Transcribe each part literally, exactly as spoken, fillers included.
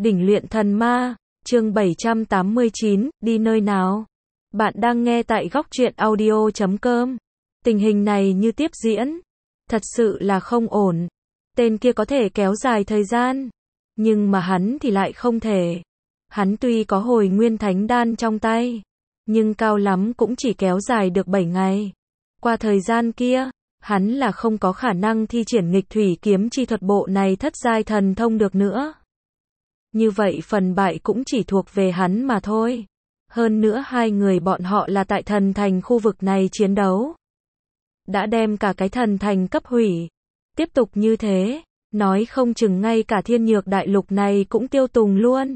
Đỉnh luyện thần ma, chương bảy trăm tám mươi chín, đi nơi nào? Bạn đang nghe tại góc truyện audio chấm com. Tình hình này như tiếp diễn, thật sự là không ổn. Tên kia có thể kéo dài thời gian, nhưng mà hắn thì lại không thể. Hắn tuy có hồi nguyên thánh đan trong tay, nhưng cao lắm cũng chỉ kéo dài được bảy ngày. Qua thời gian kia, hắn là không có khả năng thi triển nghịch thủy kiếm chi thuật bộ này thất giai thần thông được nữa. Như vậy phần bại cũng chỉ thuộc về hắn mà thôi. Hơn nữa hai người bọn họ là tại thần thành khu vực này chiến đấu, đã đem cả cái thần thành cấp hủy. Tiếp tục như thế, nói không chừng ngay cả thiên nhược đại lục này cũng tiêu tùng luôn.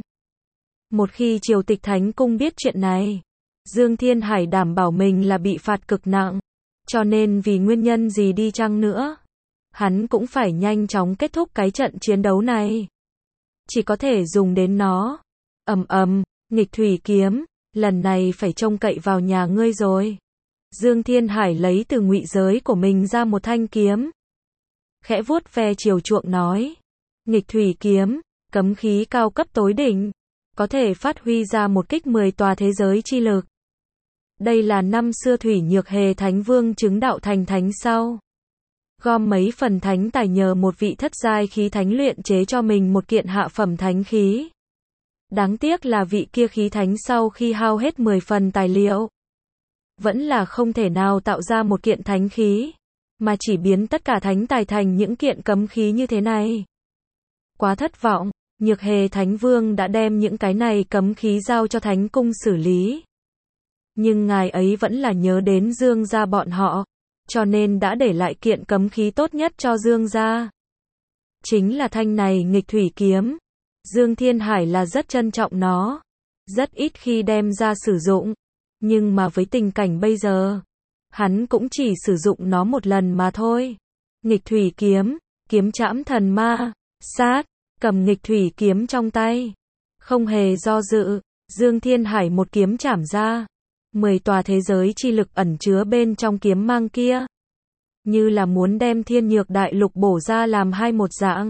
Một khi Triều Tịch Thánh Cung biết chuyện này, Dương Thiên Hải đảm bảo mình là bị phạt cực nặng. Cho nên vì nguyên nhân gì đi chăng nữa, hắn cũng phải nhanh chóng kết thúc cái trận chiến đấu này. Chỉ có thể dùng đến nó. Ầm ầm, nghịch thủy kiếm, lần này phải trông cậy vào nhà ngươi rồi. Dương Thiên Hải lấy từ ngụy giới của mình ra một thanh kiếm, khẽ vuốt ve chiều chuộng nói: nghịch thủy kiếm, cấm khí cao cấp tối đỉnh, có thể phát huy ra một kích mười tòa thế giới chi lực. Đây là năm xưa Thủy Nhược Hề Thánh Vương chứng đạo thành thánh sau, gom mấy phần thánh tài nhờ một vị thất giai khí thánh luyện chế cho mình một kiện hạ phẩm thánh khí. Đáng tiếc là vị kia khí thánh sau khi hao hết mười phần tài liệu, vẫn là không thể nào tạo ra một kiện thánh khí, mà chỉ biến tất cả thánh tài thành những kiện cấm khí như thế này. Quá thất vọng, Nhược Hề Thánh Vương đã đem những cái này cấm khí giao cho Thánh Cung xử lý. Nhưng ngài ấy vẫn là nhớ đến Dương gia bọn họ, cho nên đã để lại kiện cấm khí tốt nhất cho Dương gia. Chính là thanh này nghịch thủy kiếm. Dương Thiên Hải là rất trân trọng nó, rất ít khi đem ra sử dụng, nhưng mà với tình cảnh bây giờ, hắn cũng chỉ sử dụng nó một lần mà thôi. Nghịch thủy kiếm, kiếm trảm thần ma, sát, cầm nghịch thủy kiếm trong tay, không hề do dự, Dương Thiên Hải một kiếm trảm ra. Mười tòa thế giới chi lực ẩn chứa bên trong kiếm mang kia, như là muốn đem thiên nhược đại lục bổ ra làm hai một dạng,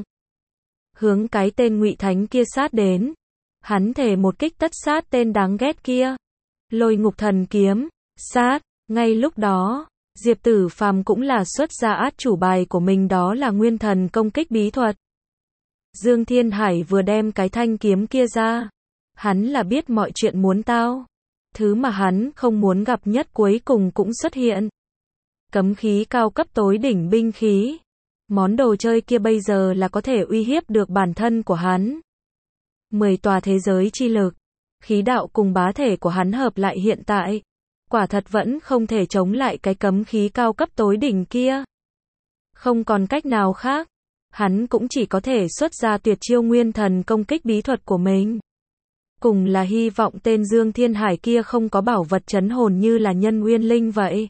hướng cái tên Ngụy Thánh kia sát đến. Hắn thề một kích tất sát tên đáng ghét kia. Lôi ngục thần kiếm, sát. Ngay lúc đó, Diệp Tử Phàm cũng là xuất ra át chủ bài của mình, đó là nguyên thần công kích bí thuật. Dương Thiên Hải vừa đem cái thanh kiếm kia ra, hắn là biết mọi chuyện muốn tao. Thứ mà hắn không muốn gặp nhất cuối cùng cũng xuất hiện. Cấm khí cao cấp tối đỉnh binh khí. Món đồ chơi kia bây giờ là có thể uy hiếp được bản thân của hắn. Mười tòa thế giới chi lực, khí đạo cùng bá thể của hắn hợp lại hiện tại, quả thật vẫn không thể chống lại cái cấm khí cao cấp tối đỉnh kia. Không còn cách nào khác, hắn cũng chỉ có thể xuất ra tuyệt chiêu nguyên thần công kích bí thuật của mình. Cùng là hy vọng tên Dương Thiên Hải kia không có bảo vật trấn hồn như là Nhân Nguyên Linh vậy.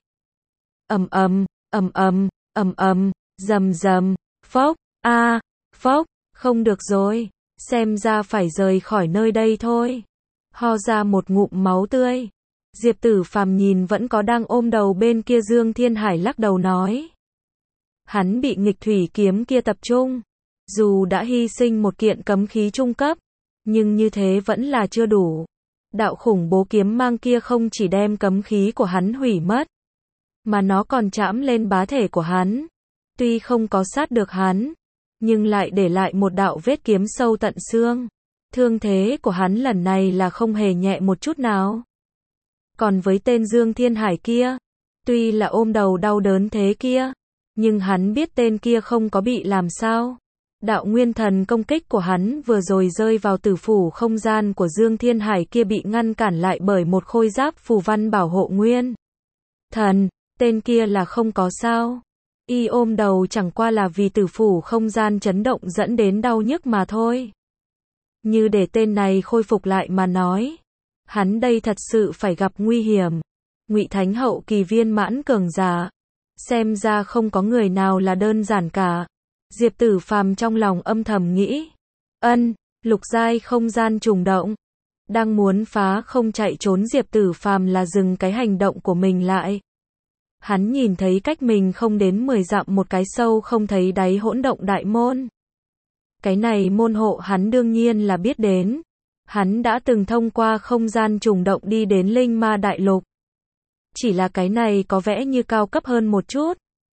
Ầm ầm, ầm ầm, ầm ầm, rầm rầm, phốc, a, à, phốc, không được rồi, xem ra phải rời khỏi nơi đây thôi. Ho ra một ngụm máu tươi. Diệp Tử Phàm nhìn vẫn có đang ôm đầu bên kia Dương Thiên Hải lắc đầu nói. Hắn bị nghịch thủy kiếm kia tập trung, dù đã hy sinh một kiện cấm khí trung cấp, nhưng như thế vẫn là chưa đủ. Đạo khủng bố kiếm mang kia không chỉ đem cấm khí của hắn hủy mất, mà nó còn chạm lên bá thể của hắn. Tuy không có sát được hắn, nhưng lại để lại một đạo vết kiếm sâu tận xương. Thương thế của hắn lần này là không hề nhẹ một chút nào. Còn với tên Dương Thiên Hải kia, tuy là ôm đầu đau đớn thế kia, nhưng hắn biết tên kia không có bị làm sao. Đạo nguyên thần công kích của hắn vừa rồi rơi vào tử phủ không gian của Dương Thiên Hải kia bị ngăn cản lại bởi một khôi giáp phù văn bảo hộ nguyên thần. Tên kia là không có sao. Y ôm đầu chẳng qua là vì tử phủ không gian chấn động dẫn đến đau nhức mà thôi. Như để tên này khôi phục lại mà nói, hắn đây thật sự phải gặp nguy hiểm. Ngụy Thánh hậu kỳ viên mãn cường giả, xem ra không có người nào là đơn giản cả. Diệp Tử Phàm trong lòng âm thầm nghĩ. Ân, lục giai không gian trùng động. Đang muốn phá không chạy trốn, Diệp Tử Phàm là dừng cái hành động của mình lại. Hắn nhìn thấy cách mình không đến mười dặm một cái sâu không thấy đáy hỗn động đại môn. Cái này môn hộ hắn đương nhiên là biết đến. Hắn đã từng thông qua không gian trùng động đi đến Linh Ma Đại Lục. Chỉ là cái này có vẻ như cao cấp hơn một chút.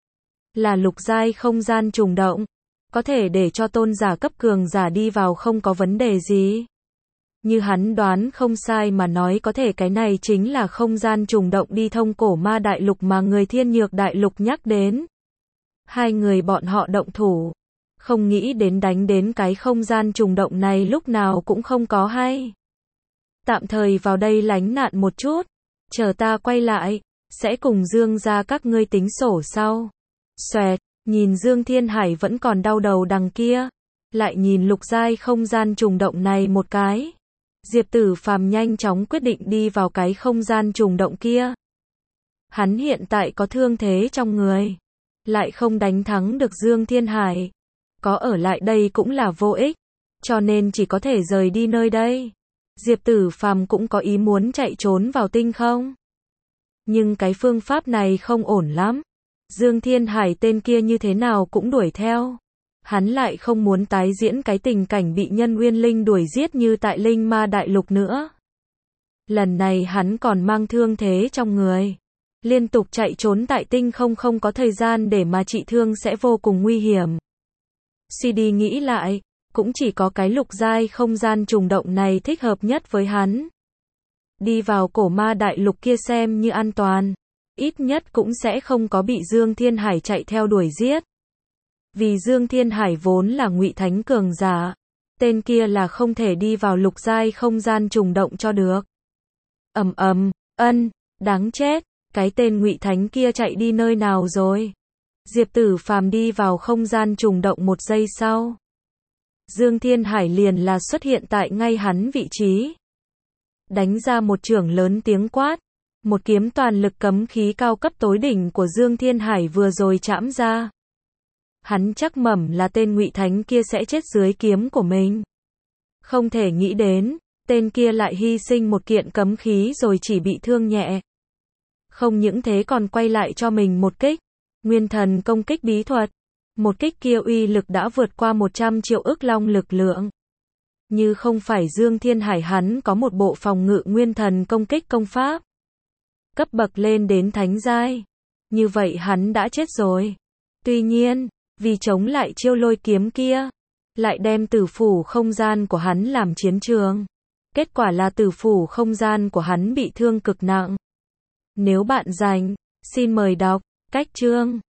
Là lục giai không gian trùng động. Có thể để cho tôn giả cấp cường giả đi vào không có vấn đề gì. Như hắn đoán không sai mà nói có thể cái này chính là không gian trùng động đi thông cổ ma đại lục mà người thiên nhược đại lục nhắc đến. Hai người bọn họ động thủ. Không nghĩ đến đánh đến cái không gian trùng động này lúc nào cũng không có hay. Tạm thời vào đây lánh nạn một chút. Chờ ta quay lại. Sẽ cùng Dương ra các ngươi tính sổ sau. Xoẹt. Nhìn Dương Thiên Hải vẫn còn đau đầu đằng kia. Lại nhìn lục giai không gian trùng động này một cái. Diệp Tử Phàm nhanh chóng quyết định đi vào cái không gian trùng động kia. Hắn hiện tại có thương thế trong người. Lại không đánh thắng được Dương Thiên Hải. Có ở lại đây cũng là vô ích. Cho nên chỉ có thể rời đi nơi đây. Diệp Tử Phàm cũng có ý muốn chạy trốn vào tinh không. Nhưng cái phương pháp này không ổn lắm. Dương Thiên Hải tên kia như thế nào cũng đuổi theo. Hắn lại không muốn tái diễn cái tình cảnh bị nhân uyên linh đuổi giết như tại Linh Ma Đại Lục nữa. Lần này hắn còn mang thương thế trong người. Liên tục chạy trốn tại tinh không không có thời gian để mà trị thương sẽ vô cùng nguy hiểm. Suy đi nghĩ lại, cũng chỉ có cái lục giai không gian trùng động này thích hợp nhất với hắn. Đi vào cổ ma đại lục kia xem như an toàn. Ít nhất cũng sẽ không có bị Dương Thiên Hải chạy theo đuổi giết. Vì Dương Thiên Hải vốn là ngụy thánh cường giả. Tên kia là không thể đi vào lục giai không gian trùng động cho được. Ầm ầm, ân, đáng chết, cái tên ngụy thánh kia chạy đi nơi nào rồi? Diệp Tử Phàm đi vào không gian trùng động một giây sau. Dương Thiên Hải liền là xuất hiện tại ngay hắn vị trí. Đánh ra một chưởng lớn tiếng quát. Một kiếm toàn lực cấm khí cao cấp tối đỉnh của Dương Thiên Hải vừa rồi chạm ra. Hắn chắc mẩm là tên ngụy thánh kia sẽ chết dưới kiếm của mình. Không thể nghĩ đến, tên kia lại hy sinh một kiện cấm khí rồi chỉ bị thương nhẹ. Không những thế còn quay lại cho mình một kích. Nguyên thần công kích bí thuật. Một kích kia uy lực đã vượt qua một trăm triệu ức long lực lượng. Như không phải Dương Thiên Hải hắn có một bộ phòng ngự nguyên thần công kích công pháp. Cấp bậc lên đến thánh giai. Như vậy hắn đã chết rồi. Tuy nhiên, vì chống lại chiêu lôi kiếm kia, lại đem tử phủ không gian của hắn làm chiến trường. Kết quả là tử phủ không gian của hắn bị thương cực nặng. Nếu bạn rảnh, xin mời đọc cách chương.